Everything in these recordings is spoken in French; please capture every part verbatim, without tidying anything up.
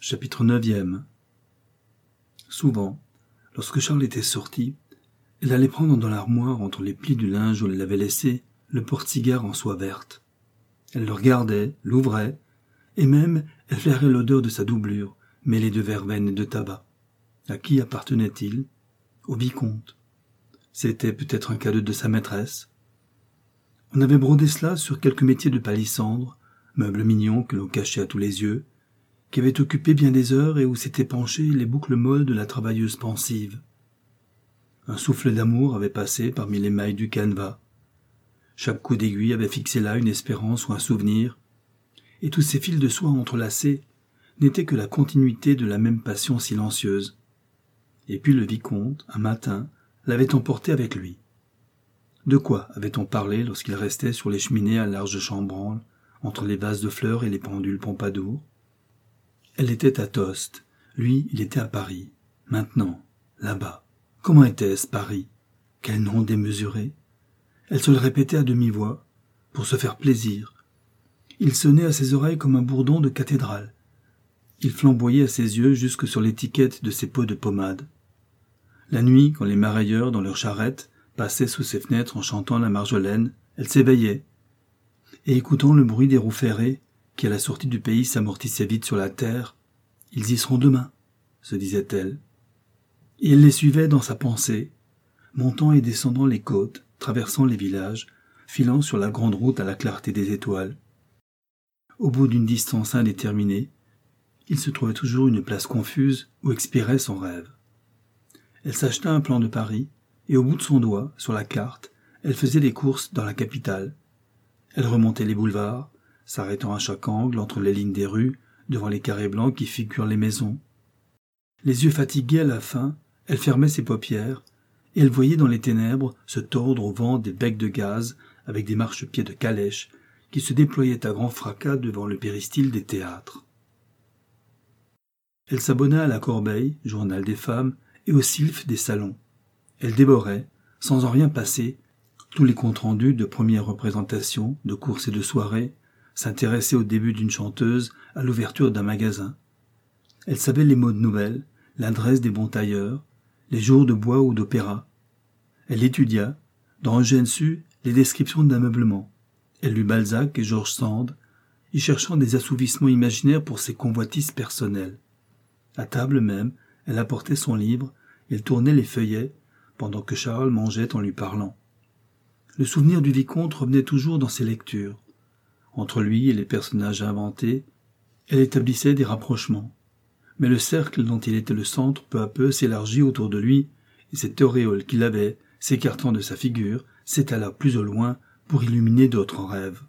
Chapitre neuvième. Souvent, lorsque Charles était sorti, elle allait prendre dans l'armoire, entre les plis du linge où elle l'avait laissé, le porte-cigare en soie verte. Elle le regardait, l'ouvrait, et même elle flairait l'odeur de sa doublure, mêlée de verveine et de tabac. À qui appartenait-il? Au vicomte. C'était peut-être un cadeau de sa maîtresse. On avait brodé cela sur quelques métiers de palissandre, meubles mignons que l'on cachait à tous les yeux, qui avaient occupé bien des heures et où s'étaient penchées les boucles molles de la travailleuse pensive. Un souffle d'amour avait passé parmi les mailles du canevas. Chaque coup d'aiguille avait fixé là une espérance ou un souvenir, et tous ces fils de soie entrelacés n'étaient que la continuité de la même passion silencieuse. Et puis le vicomte, un matin, l'avait emporté avec lui. De quoi avait-on parlé lorsqu'il restait sur les cheminées à large chambranle, entre les vases de fleurs et les pendules Pompadour? Elle était à Tostes, lui, il était à Paris. Maintenant, là-bas. Comment était-ce, Paris? Quel nom démesuré! Elle se le répétait à demi-voix, pour se faire plaisir. Il sonnait à ses oreilles comme un bourdon de cathédrale. Il flamboyait à ses yeux jusque sur l'étiquette de ses pots de pommade. La nuit, quand les marailleurs, dans leurs charrettes, passaient sous ses fenêtres en chantant la Marjolaine, elle s'éveillait, et écoutant le bruit des roues ferrées, qui à la sortie du pays s'amortissaient vite sur la terre, « Ils y seront demain », se disait-elle. Et elle les suivait dans sa pensée, montant et descendant les côtes, traversant les villages, filant sur la grande route à la clarté des étoiles. Au bout d'une distance indéterminée, il se trouvait toujours une place confuse où expirait son rêve. Elle s'acheta un plan de Paris, et au bout de son doigt, sur la carte, elle faisait des courses dans la capitale. Elle remontait les boulevards, s'arrêtant à chaque angle entre les lignes des rues, devant les carrés blancs qui figurent les maisons. Les yeux fatigués à la fin, elle fermait ses paupières, et elle voyait dans les ténèbres se tordre au vent des becs de gaz avec des marchepieds de calèches qui se déployaient à grand fracas devant le péristyle des théâtres. Elle s'abonna à la Corbeille, journal des femmes, et au Sylphe des salons. Elle dévorait, sans en rien passer, tous les comptes rendus de premières représentations, de courses et de soirées, s'intéressait au début d'une chanteuse, à l'ouverture d'un magasin. Elle savait les modes nouvelles, l'adresse des bons tailleurs, les jours de bois ou d'opéra. Elle étudia, dans Eugène Sue, les descriptions d'ameublement. Elle lut Balzac et George Sand, y cherchant des assouvissements imaginaires pour ses convoitises personnelles. À table même, elle apportait son livre, elle tournait les feuillets, pendant que Charles mangeait en lui parlant. Le souvenir du vicomte revenait toujours dans ses lectures. Entre lui et les personnages inventés, elle établissait des rapprochements. Mais le cercle dont il était le centre peu à peu s'élargit autour de lui, et cette auréole qu'il avait, s'écartant de sa figure, s'étala plus au loin pour illuminer d'autres rêves.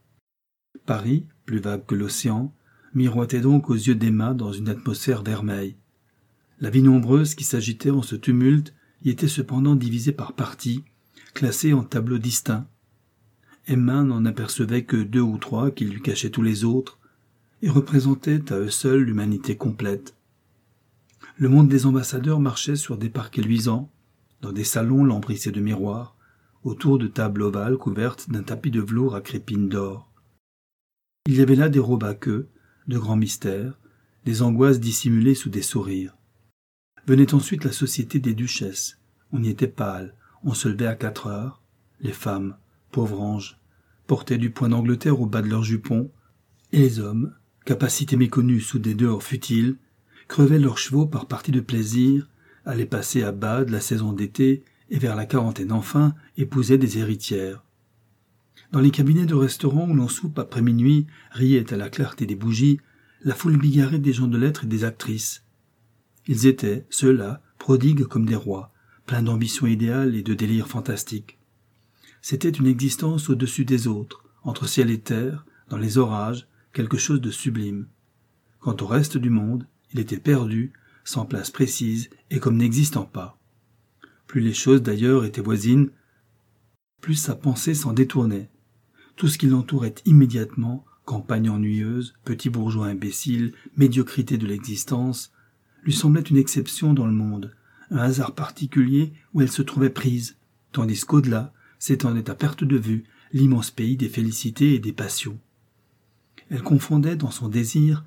Paris, plus vague que l'océan, miroitait donc aux yeux d'Emma dans une atmosphère vermeille. La vie nombreuse qui s'agitait en ce tumulte y était cependant divisée par parties, classée en tableaux distincts. Emma n'en apercevait que deux ou trois qui lui cachaient tous les autres, et représentaient à eux seuls l'humanité complète. Le monde des ambassadeurs marchait sur des parquets luisants, dans des salons lambrissés de miroirs, autour de tables ovales couvertes d'un tapis de velours à crépines d'or. Il y avait là des robes à queue, de grands mystères, des angoisses dissimulées sous des sourires. Venait ensuite la société des duchesses. On y était pâle, on se levait à quatre heures. Les femmes, pauvres anges, portaient du point d'Angleterre au bas de leurs jupons, et les hommes, capacité méconnue sous des dehors futiles, crevaient leurs chevaux par partie de plaisir, allaient passer à Bade la saison d'été, et vers la quarantaine enfin, épousaient des héritières. Dans les cabinets de restaurants où l'on soupe après minuit, riait à la clarté des bougies, la foule bigarrée des gens de lettres et des actrices. Ils étaient, ceux-là, prodigues comme des rois, pleins d'ambition idéale et de délire fantastique. C'était une existence au-dessus des autres, entre ciel et terre, dans les orages, quelque chose de sublime. Quant au reste du monde, il était perdu, sans place précise et comme n'existant pas. Plus les choses d'ailleurs étaient voisines, plus sa pensée s'en détournait. Tout ce qui l'entourait immédiatement, campagne ennuyeuse, petit bourgeois imbécile, médiocrité de l'existence, lui semblait une exception dans le monde, un hasard particulier où elle se trouvait prise, tandis qu'au-delà s'étendait à perte de vue l'immense pays des félicités et des passions. Elle confondait dans son désir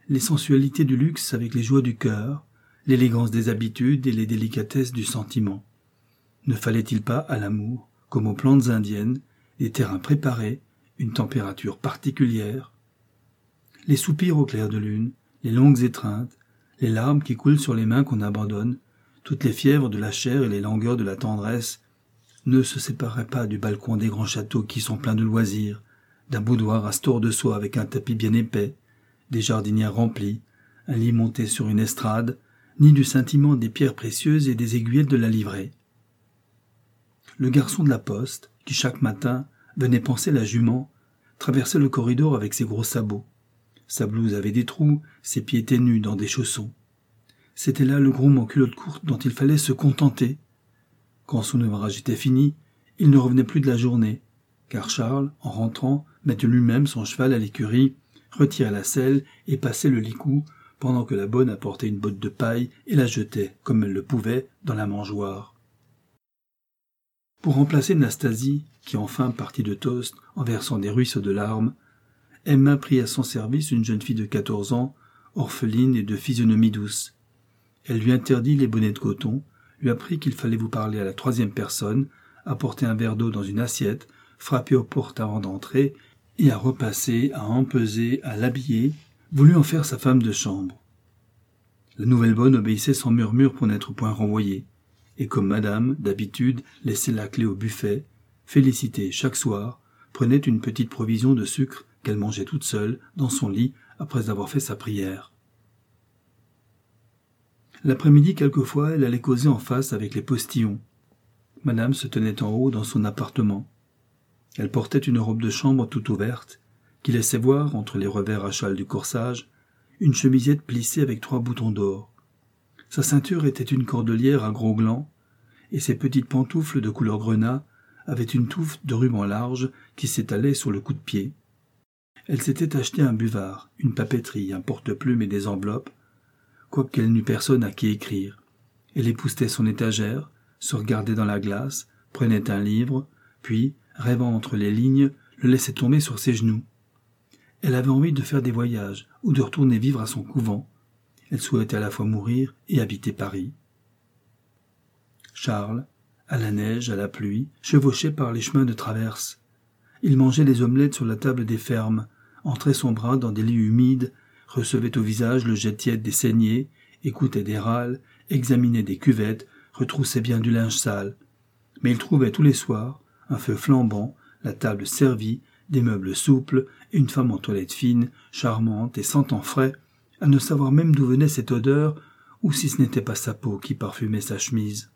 les sensualités du luxe avec les joies du cœur, l'élégance des habitudes et les délicatesses du sentiment. Ne fallait-il pas à l'amour, comme aux plantes indiennes, des terrains préparés, une température particulière? Les soupirs au clair de lune, les longues étreintes, les larmes qui coulent sur les mains qu'on abandonne, toutes les fièvres de la chair et les langueurs de la tendresse, ne se séparaient pas du balcon des grands châteaux qui sont pleins de loisirs, d'un boudoir à store de soie avec un tapis bien épais, des jardinières remplies, un lit monté sur une estrade, ni du scintillement des pierres précieuses et des aiguillettes de la livrée. Le garçon de la poste, qui chaque matin venait panser la jument, traversait le corridor avec ses gros sabots. Sa blouse avait des trous, ses pieds étaient nus dans des chaussons. C'était là le groom en culotte courte dont il fallait se contenter. Quand son ouvrage était fini, il ne revenait plus de la journée, car Charles, en rentrant, mettait lui-même son cheval à l'écurie, retirait la selle et passait le licou, pendant que la bonne apportait une botte de paille et la jetait, comme elle le pouvait, dans la mangeoire. Pour remplacer Nastasie, qui enfin partit de Tostes en versant des ruisseaux de larmes, Emma prit à son service une jeune fille de quatorze ans, orpheline et de physionomie douce. Elle lui interdit les bonnets de coton, lui apprit qu'il fallait vous parler à la troisième personne, apporter un verre d'eau dans une assiette, frapper aux portes avant d'entrer, et à repasser, à empeser, à l'habiller, voulut en faire sa femme de chambre. La nouvelle bonne obéissait sans murmure pour n'être point renvoyée, et comme madame, d'habitude, laissait la clé au buffet, Félicité, chaque soir, prenait une petite provision de sucre qu'elle mangeait toute seule, dans son lit, après avoir fait sa prière. L'après-midi, quelquefois, elle allait causer en face avec les postillons. Madame se tenait en haut dans son appartement. Elle portait une robe de chambre toute ouverte, qui laissait voir, entre les revers à châle du corsage, une chemisette plissée avec trois boutons d'or. Sa ceinture était une cordelière à gros glands, et ses petites pantoufles de couleur grenat avaient une touffe de ruban large qui s'étalait sur le cou-de-pied. Elle s'était acheté un buvard, une papeterie, un porte-plume et des enveloppes, quoiqu'elle n'eût personne à qui écrire. Elle époussetait son étagère, se regardait dans la glace, prenait un livre, puis, rêvant entre les lignes, le laissait tomber sur ses genoux. Elle avait envie de faire des voyages ou de retourner vivre à son couvent. Elle souhaitait à la fois mourir et habiter Paris. Charles, à la neige, à la pluie, chevauchait par les chemins de traverse. Il mangeait les omelettes sur la table des fermes, entrait son bras dans des lits humides, recevait au visage le jet tiède des saignées, écoutait des râles, examinait des cuvettes, retroussait bien du linge sale. Mais il trouvait tous les soirs un feu flambant, la table servie, des meubles souples et une femme en toilette fine, charmante et sentant frais, à ne savoir même d'où venait cette odeur, ou si ce n'était pas sa peau qui parfumait sa chemise.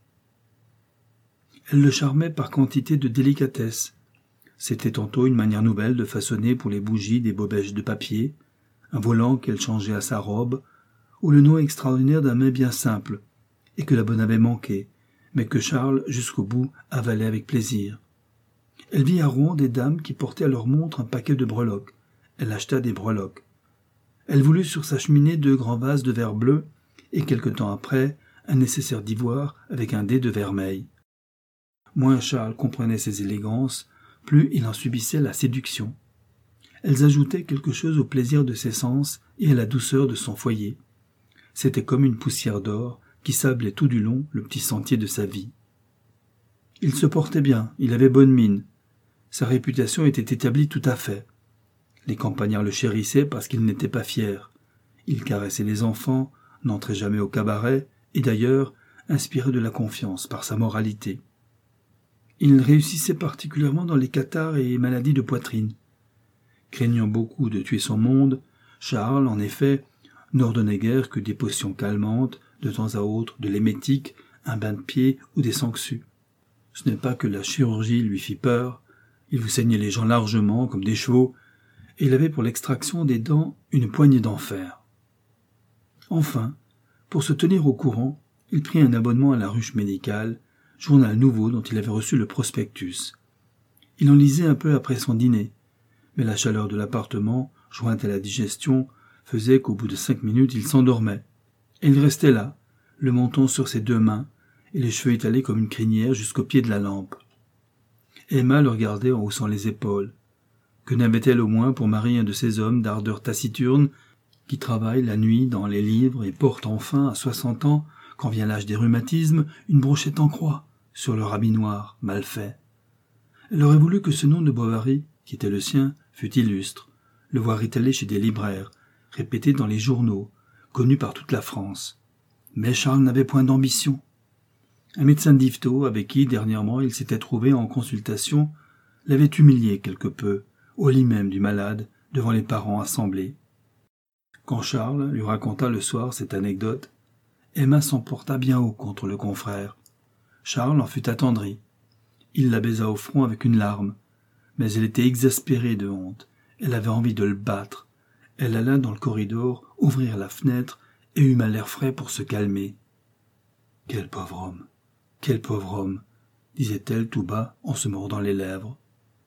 Elle le charmait par quantité de délicatesse. C'était tantôt une manière nouvelle de façonner pour les bougies des bobèches de papier, un volant qu'elle changeait à sa robe, ou le nom extraordinaire d'un mets bien simple, et que la bonne avait manqué, mais que Charles, jusqu'au bout, avalait avec plaisir. Elle vit à Rouen des dames qui portaient à leur montre un paquet de breloques. Elle acheta des breloques. Elle voulut sur sa cheminée deux grands vases de verre bleu, et quelque temps après, un nécessaire d'ivoire avec un dé de vermeil. Moins Charles comprenait ces élégances, plus il en subissait la séduction. Elles ajoutaient quelque chose au plaisir de ses sens et à la douceur de son foyer. C'était comme une poussière d'or qui sablait tout du long le petit sentier de sa vie. Il se portait bien, il avait bonne mine. Sa réputation était établie tout à fait. Les campagnards le chérissaient parce qu'il n'était pas fier. Il caressait les enfants, n'entrait jamais au cabaret, et d'ailleurs inspirait de la confiance par sa moralité. Il réussissait particulièrement dans les catarrhes et maladies de poitrine. Craignant beaucoup de tuer son monde, Charles, en effet, n'ordonnait guère que des potions calmantes, de temps à autre de l'émétique, un bain de pied ou des sangsues. Ce n'est pas que la chirurgie lui fit peur, il vous saignait les gens largement, comme des chevaux, et il avait pour l'extraction des dents une poignée d'enfer. Enfin, pour se tenir au courant, il prit un abonnement à la ruche médicale, journal nouveau dont il avait reçu le prospectus. Il en lisait un peu après son dîner, mais la chaleur de l'appartement, jointe à la digestion, faisait qu'au bout de cinq minutes il s'endormait. Et il restait là, le menton sur ses deux mains, et les cheveux étalés comme une crinière jusqu'au pied de la lampe. Emma le regardait en haussant les épaules. Que n'avait-elle au moins pour mari un de ces hommes d'ardeur taciturne qui travaille la nuit dans les livres et porte enfin, à soixante ans, quand vient l'âge des rhumatismes, une brochette en croix sur le habit noir, mal fait. Elle aurait voulu que ce nom de Bovary, qui était le sien, fût illustre, le voir étalé chez des libraires, répété dans les journaux, connu par toute la France. Mais Charles n'avait point d'ambition. Un médecin d'Yvetot, avec qui, dernièrement, il s'était trouvé en consultation, l'avait humilié quelque peu, au lit même du malade, devant les parents assemblés. Quand Charles lui raconta le soir cette anecdote, Emma s'emporta bien haut contre le confrère. Charles en fut attendri. Il la baisa au front avec une larme, mais elle était exaspérée de honte. Elle avait envie de le battre. Elle alla dans le corridor, ouvrir la fenêtre et eut mal l'air frais pour se calmer. « Quel pauvre homme, quel pauvre homme !» disait-elle tout bas en se mordant les lèvres.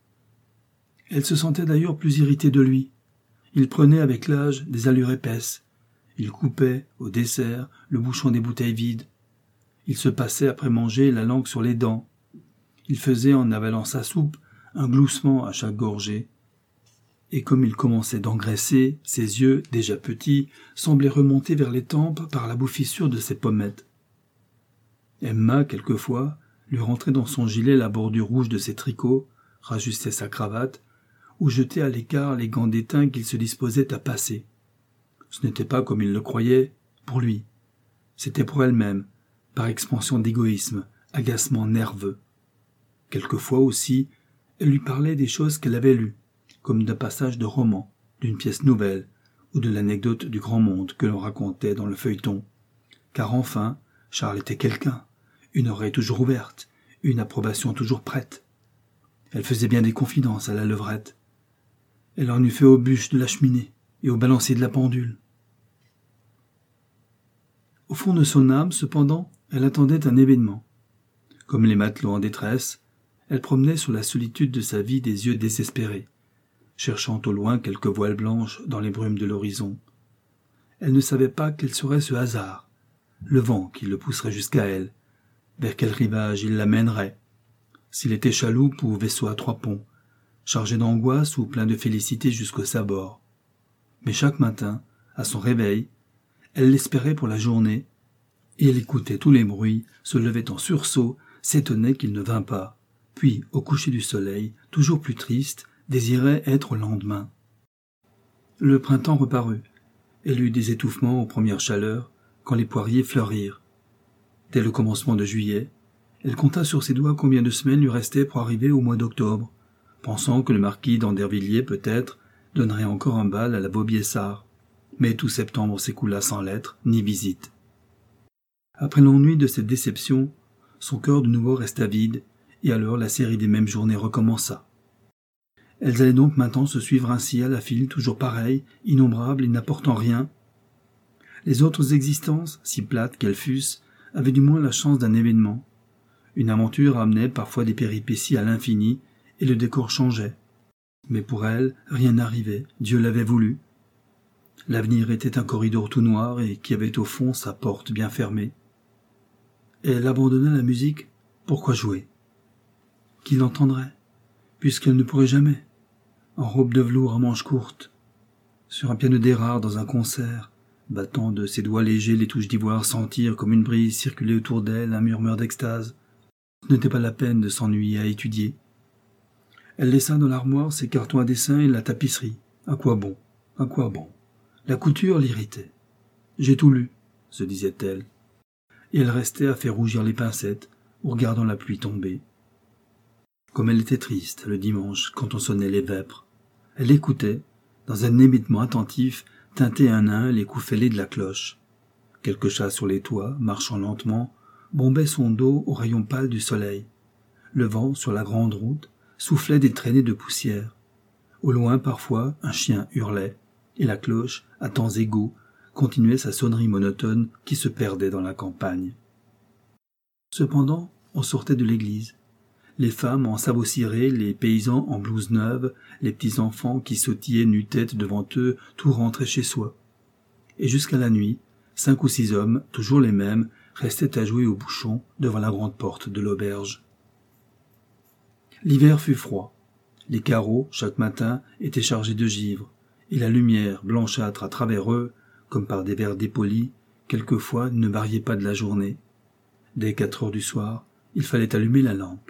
Elle se sentait d'ailleurs plus irritée de lui. Il prenait avec l'âge des allures épaisses. Il coupait, au dessert, le bouchon des bouteilles vides. Il se passait après manger la langue sur les dents. Il faisait, en avalant sa soupe, un gloussement à chaque gorgée. Et comme il commençait d'engraisser, ses yeux, déjà petits, semblaient remonter vers les tempes par la bouffissure de ses pommettes. Emma, quelquefois, lui rentrait dans son gilet la bordure rouge de ses tricots, rajustait sa cravate, ou jetait à l'écart les gants d'étain qu'il se disposait à passer. Ce n'était pas comme il le croyait, pour lui. C'était pour elle-même, par expansion d'égoïsme, agacement nerveux. Quelquefois aussi, elle lui parlait des choses qu'elle avait lues, comme d'un passage de roman, d'une pièce nouvelle, ou de l'anecdote du grand monde que l'on racontait dans le feuilleton. Car enfin, Charles était quelqu'un, une oreille toujours ouverte, une approbation toujours prête. Elle faisait bien des confidences à la levrette. Elle en eût fait aux bûches de la cheminée et au balancier de la pendule. Au fond de son âme, cependant, elle attendait un événement. Comme les matelots en détresse, elle promenait sur la solitude de sa vie des yeux désespérés, cherchant au loin quelques voiles blanches dans les brumes de l'horizon. Elle ne savait pas quel serait ce hasard, le vent qui le pousserait jusqu'à elle, vers quel rivage il l'amènerait, s'il était chaloupe ou vaisseau à trois ponts, chargé d'angoisse ou plein de félicité jusqu'au sabord. Mais chaque matin, à son réveil, elle l'espérait pour la journée, et elle écoutait tous les bruits, se levait en sursaut, s'étonnait qu'il ne vînt pas, puis, au coucher du soleil, toujours plus triste, désirait être au lendemain. Le printemps reparut. Elle eut des étouffements aux premières chaleurs, quand les poiriers fleurirent. Dès le commencement de juillet, elle compta sur ses doigts combien de semaines lui restaient pour arriver au mois d'octobre, pensant que le marquis d'Andervilliers, peut-être, donnerait encore un bal à la Vaubyessard. Mais tout septembre s'écoula sans lettre ni visite. Après l'ennui de cette déception, son cœur de nouveau resta vide, et alors la série des mêmes journées recommença. Elles allaient donc maintenant se suivre ainsi à la file, toujours pareilles, innombrables et n'apportant rien. Les autres existences, si plates qu'elles fussent, avaient du moins la chance d'un événement. Une aventure amenait parfois des péripéties à l'infini, et le décor changeait. Mais pour elle, rien n'arrivait, Dieu l'avait voulu. L'avenir était un corridor tout noir et qui avait au fond sa porte bien fermée. Elle abandonna la musique, pourquoi jouer? Qui l'entendrait, puisqu'elle ne pourrait jamais, en robe de velours à manches courtes, sur un piano d'érard dans un concert, battant de ses doigts légers les touches d'ivoire, sentir comme une brise circuler autour d'elle un murmure d'extase. Ce n'était pas la peine de s'ennuyer à étudier. Elle laissa dans l'armoire ses cartons à dessin et la tapisserie. À quoi bon? À quoi bon? La couture l'irritait. J'ai tout lu, se disait-elle. Et elle restait à faire rougir les pincettes, ou regardant la pluie tomber. Comme elle était triste le dimanche quand on sonnait les vêpres. Elle écoutait, dans un émiettement attentif, tinter un à un les coups fêlés de la cloche. Quelques chats sur les toits, marchant lentement, bombaient son dos aux rayons pâles du soleil. Le vent, sur la grande route, soufflait des traînées de poussière. Au loin, parfois, un chien hurlait, et la cloche, à temps égaux, continuait sa sonnerie monotone qui se perdait dans la campagne. Cependant, on sortait de l'église. Les femmes en sabots cirés, les paysans en blouses neuves, les petits-enfants qui sautillaient nu-tête devant eux, tout rentraient chez soi. Et jusqu'à la nuit, cinq ou six hommes, toujours les mêmes, restaient à jouer au bouchon devant la grande porte de l'auberge. L'hiver fut froid. Les carreaux, chaque matin, étaient chargés de givre, et la lumière blanchâtre à travers eux, comme par des verres dépolis, quelquefois ne variait pas de la journée. Dès quatre heures du soir, il fallait allumer la lampe.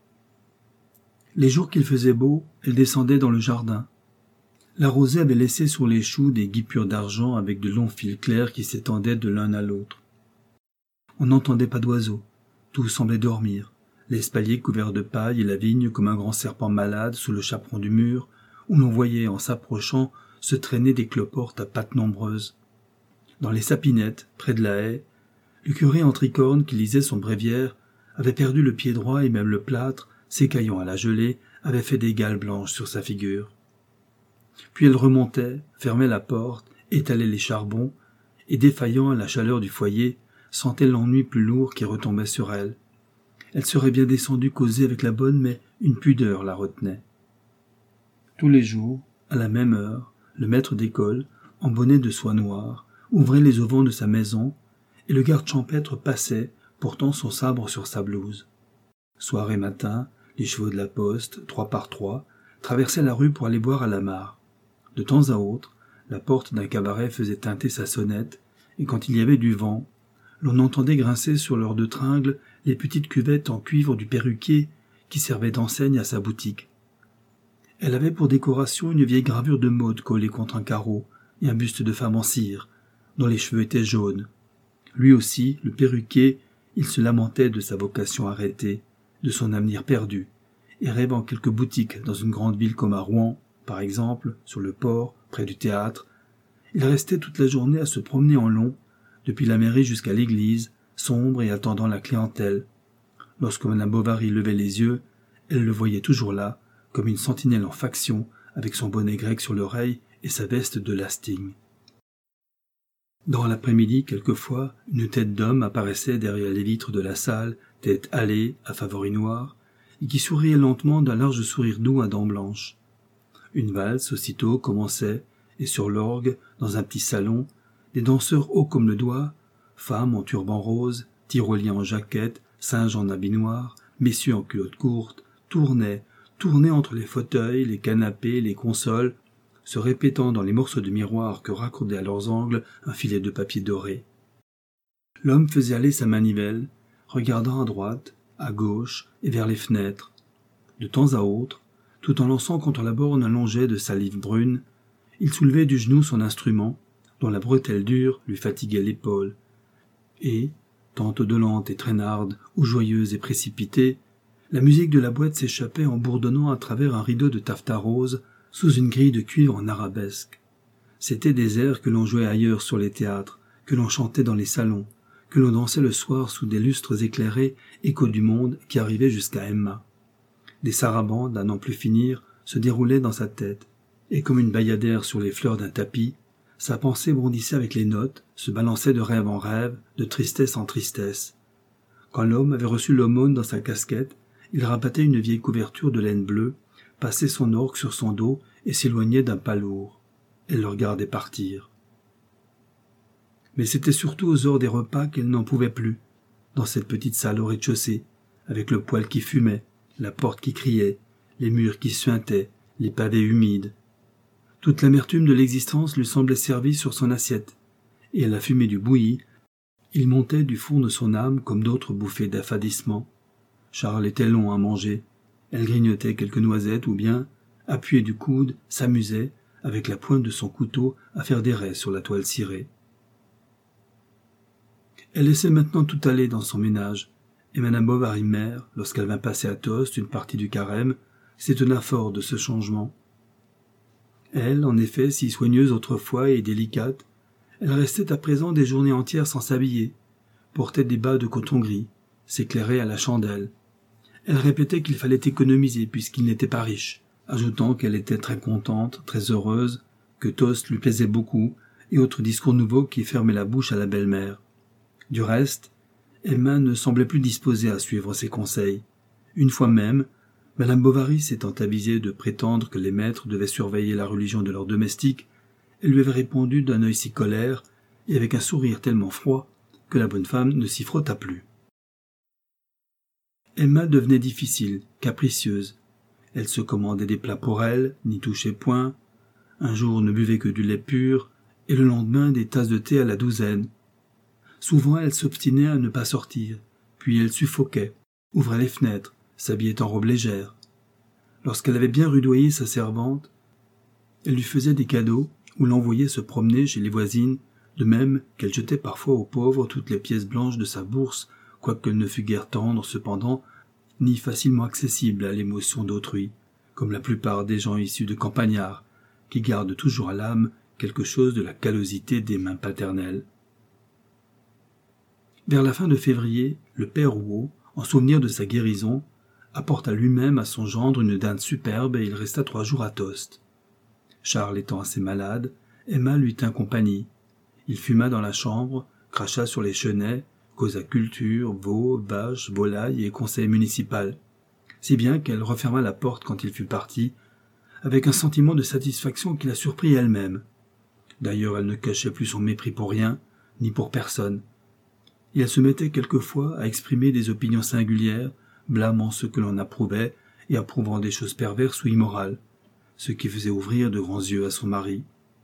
Les jours qu'il faisait beau, elle descendait dans le jardin. La rosée avait laissé sur les choux des guipures d'argent avec de longs fils clairs qui s'étendaient de l'un à l'autre. On n'entendait pas d'oiseaux, tout semblait dormir, l'espalier couvert de paille et la vigne comme un grand serpent malade sous le chaperon du mur, où l'on voyait en s'approchant se traîner des cloportes à pattes nombreuses. Dans les sapinettes, près de la haie, le curé en tricorne qui lisait son bréviaire avait perdu le pied droit et même le plâtre, s'écaillant à la gelée, avait fait des gales blanches sur sa figure. Puis elle remontait, fermait la porte, étalait les charbons, et défaillant à la chaleur du foyer, sentait l'ennui plus lourd qui retombait sur elle. Elle serait bien descendue causer avec la bonne, mais une pudeur la retenait. Tous les jours, à la même heure, le maître d'école, en bonnet de soie noire, ouvrait les auvents de sa maison, et le garde champêtre passait, portant son sabre sur sa blouse. Soir et matin, les chevaux de la poste, trois par trois, traversaient la rue pour aller boire à la mare. De temps à autre, la porte d'un cabaret faisait tinter sa sonnette, et quand il y avait du vent, l'on entendait grincer sur leurs deux tringles les petites cuvettes en cuivre du perruquier qui servaient d'enseigne à sa boutique. Elle avait pour décoration une vieille gravure de Maud collée contre un carreau et un buste de femme en cire, dont les cheveux étaient jaunes. Lui aussi, le perruquier, il se lamentait de sa vocation arrêtée, de son avenir perdu, et rêvant quelques boutiques dans une grande ville comme à Rouen, par exemple, sur le port, près du théâtre. Il restait toute la journée à se promener en long, depuis la mairie jusqu'à l'église, sombre et attendant la clientèle. Lorsque Madame Bovary levait les yeux, elle le voyait toujours là, comme une sentinelle en faction, avec son bonnet grec sur l'oreille et sa veste de lasting. Dans l'après-midi, quelquefois, une tête d'homme apparaissait derrière les vitres de la salle, tête hâlée, à favoris noirs, et qui souriait lentement d'un large sourire doux à dents blanches. Une valse, aussitôt, commençait, et sur l'orgue, dans un petit salon, des danseurs hauts comme le doigt, femmes en turban rose, tyroliens en jaquette, singes en habit noir, messieurs en culottes courtes, tournaient, tournaient entre les fauteuils, les canapés, les consoles, se répétant dans les morceaux de miroir que raccordait à leurs angles un filet de papier doré. L'homme faisait aller sa manivelle, regardant à droite, à gauche et vers les fenêtres. De temps à autre, tout en lançant contre la borne un long jet de salive brune, il soulevait du genou son instrument, dont la bretelle dure lui fatiguait l'épaule, et, tantôt dolente et traînarde, ou joyeuse et précipitée, la musique de la boîte s'échappait en bourdonnant à travers un rideau de taffetas rose, sous une grille de cuivre en arabesque. C'étaient des airs que l'on jouait ailleurs sur les théâtres, que l'on chantait dans les salons, que l'on dansait le soir sous des lustres éclairés, échos du monde qui arrivaient jusqu'à Emma. Des sarabandes, à n'en plus finir, se déroulaient dans sa tête, et comme une bayadère sur les fleurs d'un tapis, sa pensée bondissait avec les notes, se balançait de rêve en rêve, de tristesse en tristesse. Quand l'homme avait reçu l'aumône dans sa casquette, il rabattait une vieille couverture de laine bleue, passait son orgue sur son dos et s'éloignait d'un pas lourd. Elle le regardait partir. Mais c'était surtout aux heures des repas qu'elle n'en pouvait plus, dans cette petite salle au rez-de-chaussée, avec le poêle qui fumait, la porte qui criait, les murs qui suintaient, les pavés humides. Toute l'amertume de l'existence lui semblait servie sur son assiette, et à la fumée du bouilli, il montait du fond de son âme comme d'autres bouffées d'affadissement. Charles était long à manger. Elle grignotait quelques noisettes ou bien, appuyée du coude, s'amusait, avec la pointe de son couteau, à faire des raies sur la toile cirée. Elle laissait maintenant tout aller dans son ménage, et Madame Bovary mère, lorsqu'elle vint passer à Tostes une partie du carême, s'étonna fort de ce changement. Elle, en effet, si soigneuse autrefois et délicate, elle restait à présent des journées entières sans s'habiller, portait des bas de coton gris, s'éclairait à la chandelle. Elle répétait qu'il fallait économiser puisqu'il n'était pas riche, ajoutant qu'elle était très contente, très heureuse, que Tostes lui plaisait beaucoup, et autres discours nouveaux qui fermaient la bouche à la belle-mère. Du reste, Emma ne semblait plus disposée à suivre ses conseils. Une fois même, Madame Bovary s'étant avisée de prétendre que les maîtres devaient surveiller la religion de leurs domestiques, elle lui avait répondu d'un œil si colère, et avec un sourire tellement froid, que la bonne femme ne s'y frotta plus. Emma devenait difficile, capricieuse. Elle se commandait des plats pour elle, n'y touchait point. Un jour ne buvait que du lait pur, et le lendemain des tasses de thé à la douzaine. Souvent elle s'obstinait à ne pas sortir, puis elle suffoquait, ouvrait les fenêtres, s'habillait en robe légère. Lorsqu'elle avait bien rudoyé sa servante, elle lui faisait des cadeaux ou l'envoyait se promener chez les voisines, de même qu'elle jetait parfois aux pauvres toutes les pièces blanches de sa bourse, quoiqu'elle ne fût guère tendre cependant, ni facilement accessible à l'émotion d'autrui, comme la plupart des gens issus de campagnards, qui gardent toujours à l'âme quelque chose de la callosité des mains paternelles. Vers la fin de février, le père Rouault, en souvenir de sa guérison, apporta lui-même à son gendre une dinde superbe et il resta trois jours à Tostes. Charles étant assez malade, Emma lui tint compagnie. Il fuma dans la chambre, cracha sur les chenets, causa culture, veaux, vaches, volailles et conseil municipal, si bien qu'elle referma la porte quand il fut parti, avec un sentiment de satisfaction qui la surprit elle-même. D'ailleurs, elle ne cachait plus son mépris pour rien, ni pour personne. Et elle se mettait quelquefois à exprimer des opinions singulières, blâmant ce que l'on approuvait et approuvant des choses perverses ou immorales, ce qui faisait ouvrir de grands yeux à son mari.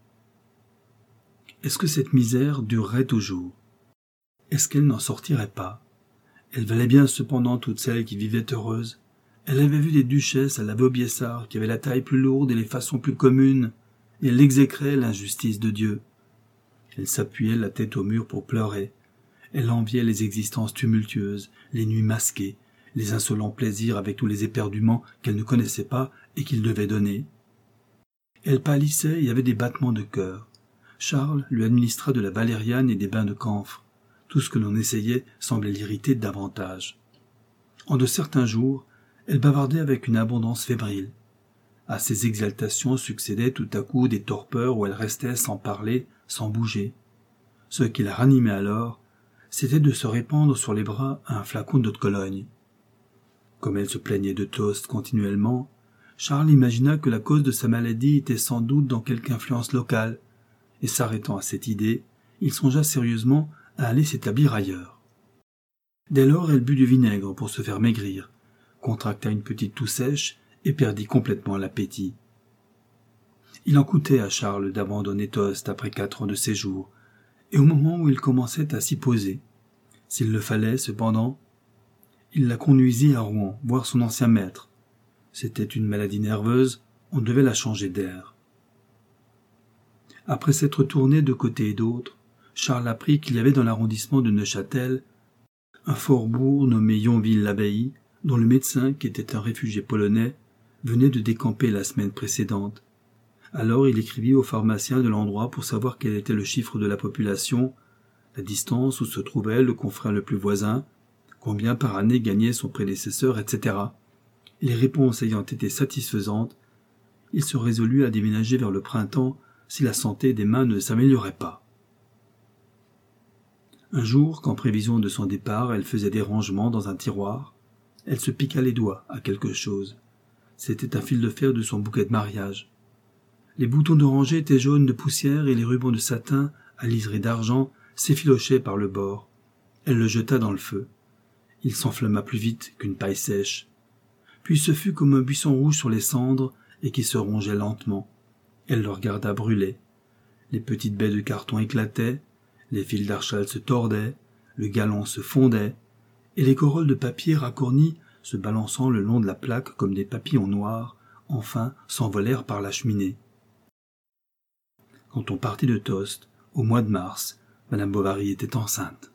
Est-ce que cette misère durerait toujours? Est-ce qu'elle n'en sortirait pas? Elle valait bien cependant toutes celles qui vivaient heureuses. Elle avait vu des duchesses à la Vaubyessard qui avaient la taille plus lourde et les façons plus communes, et elle exécrait l'injustice de Dieu. Elle s'appuyait la tête au mur pour pleurer. Elle enviait les existences tumultueuses, les nuits masquées, les insolents plaisirs avec tous les éperduements qu'elle ne connaissait pas et qu'il devait donner. Elle pâlissait et avait des battements de cœur. Charles lui administra de la valériane et des bains de camphre. Tout ce que l'on essayait semblait l'irriter davantage. En de certains jours, elle bavardait avec une abondance fébrile. À ces exaltations succédaient tout à coup des torpeurs où elle restait sans parler, sans bouger. Ce qui la ranimait alors, c'était de se répandre sur les bras un flacon d'eau de Cologne. Comme elle se plaignait de Tostes continuellement, Charles imagina que la cause de sa maladie était sans doute dans quelque influence locale, et s'arrêtant à cette idée, il songea sérieusement à aller s'établir ailleurs. Dès lors, elle but du vinaigre pour se faire maigrir, contracta une petite toux sèche et perdit complètement l'appétit. Il en coûtait à Charles d'abandonner Tostes après quatre ans de séjour, et au moment où il commençait à s'y poser. S'il le fallait, cependant, il la conduisit à Rouen, voir son ancien maître. C'était une maladie nerveuse, on devait la changer d'air. Après s'être tourné de côté et d'autre, Charles apprit qu'il y avait dans l'arrondissement de Neuchâtel un faubourg nommé Yonville-l'Abbaye, dont le médecin, qui était un réfugié polonais, venait de décamper la semaine précédente. Alors il écrivit au pharmacien de l'endroit pour savoir quel était le chiffre de la population, la distance où se trouvait le confrère le plus voisin, combien par année gagnait son prédécesseur, et cetera. Et les réponses ayant été satisfaisantes, il se résolut à déménager vers le printemps si la santé d'Emma ne s'améliorait pas. Un jour, qu'en prévision de son départ, elle faisait des rangements dans un tiroir, elle se piqua les doigts à quelque chose. C'était un fil de fer de son bouquet de mariage. Les boutons d'oranger étaient jaunes de poussière et les rubans de satin, à liseré d'argent, s'effilochaient par le bord. Elle le jeta dans le feu. Il s'enflamma plus vite qu'une paille sèche. Puis ce fut comme un buisson rouge sur les cendres et qui se rongeait lentement. Elle le regarda brûler. Les petites baies de carton éclataient, les fils d'archal se tordaient, le galon se fondait, et les corolles de papier racornies, se balançant le long de la plaque comme des papillons noirs, enfin s'envolèrent par la cheminée. Quand on partit de Tostes, au mois de mars, Madame Bovary était enceinte.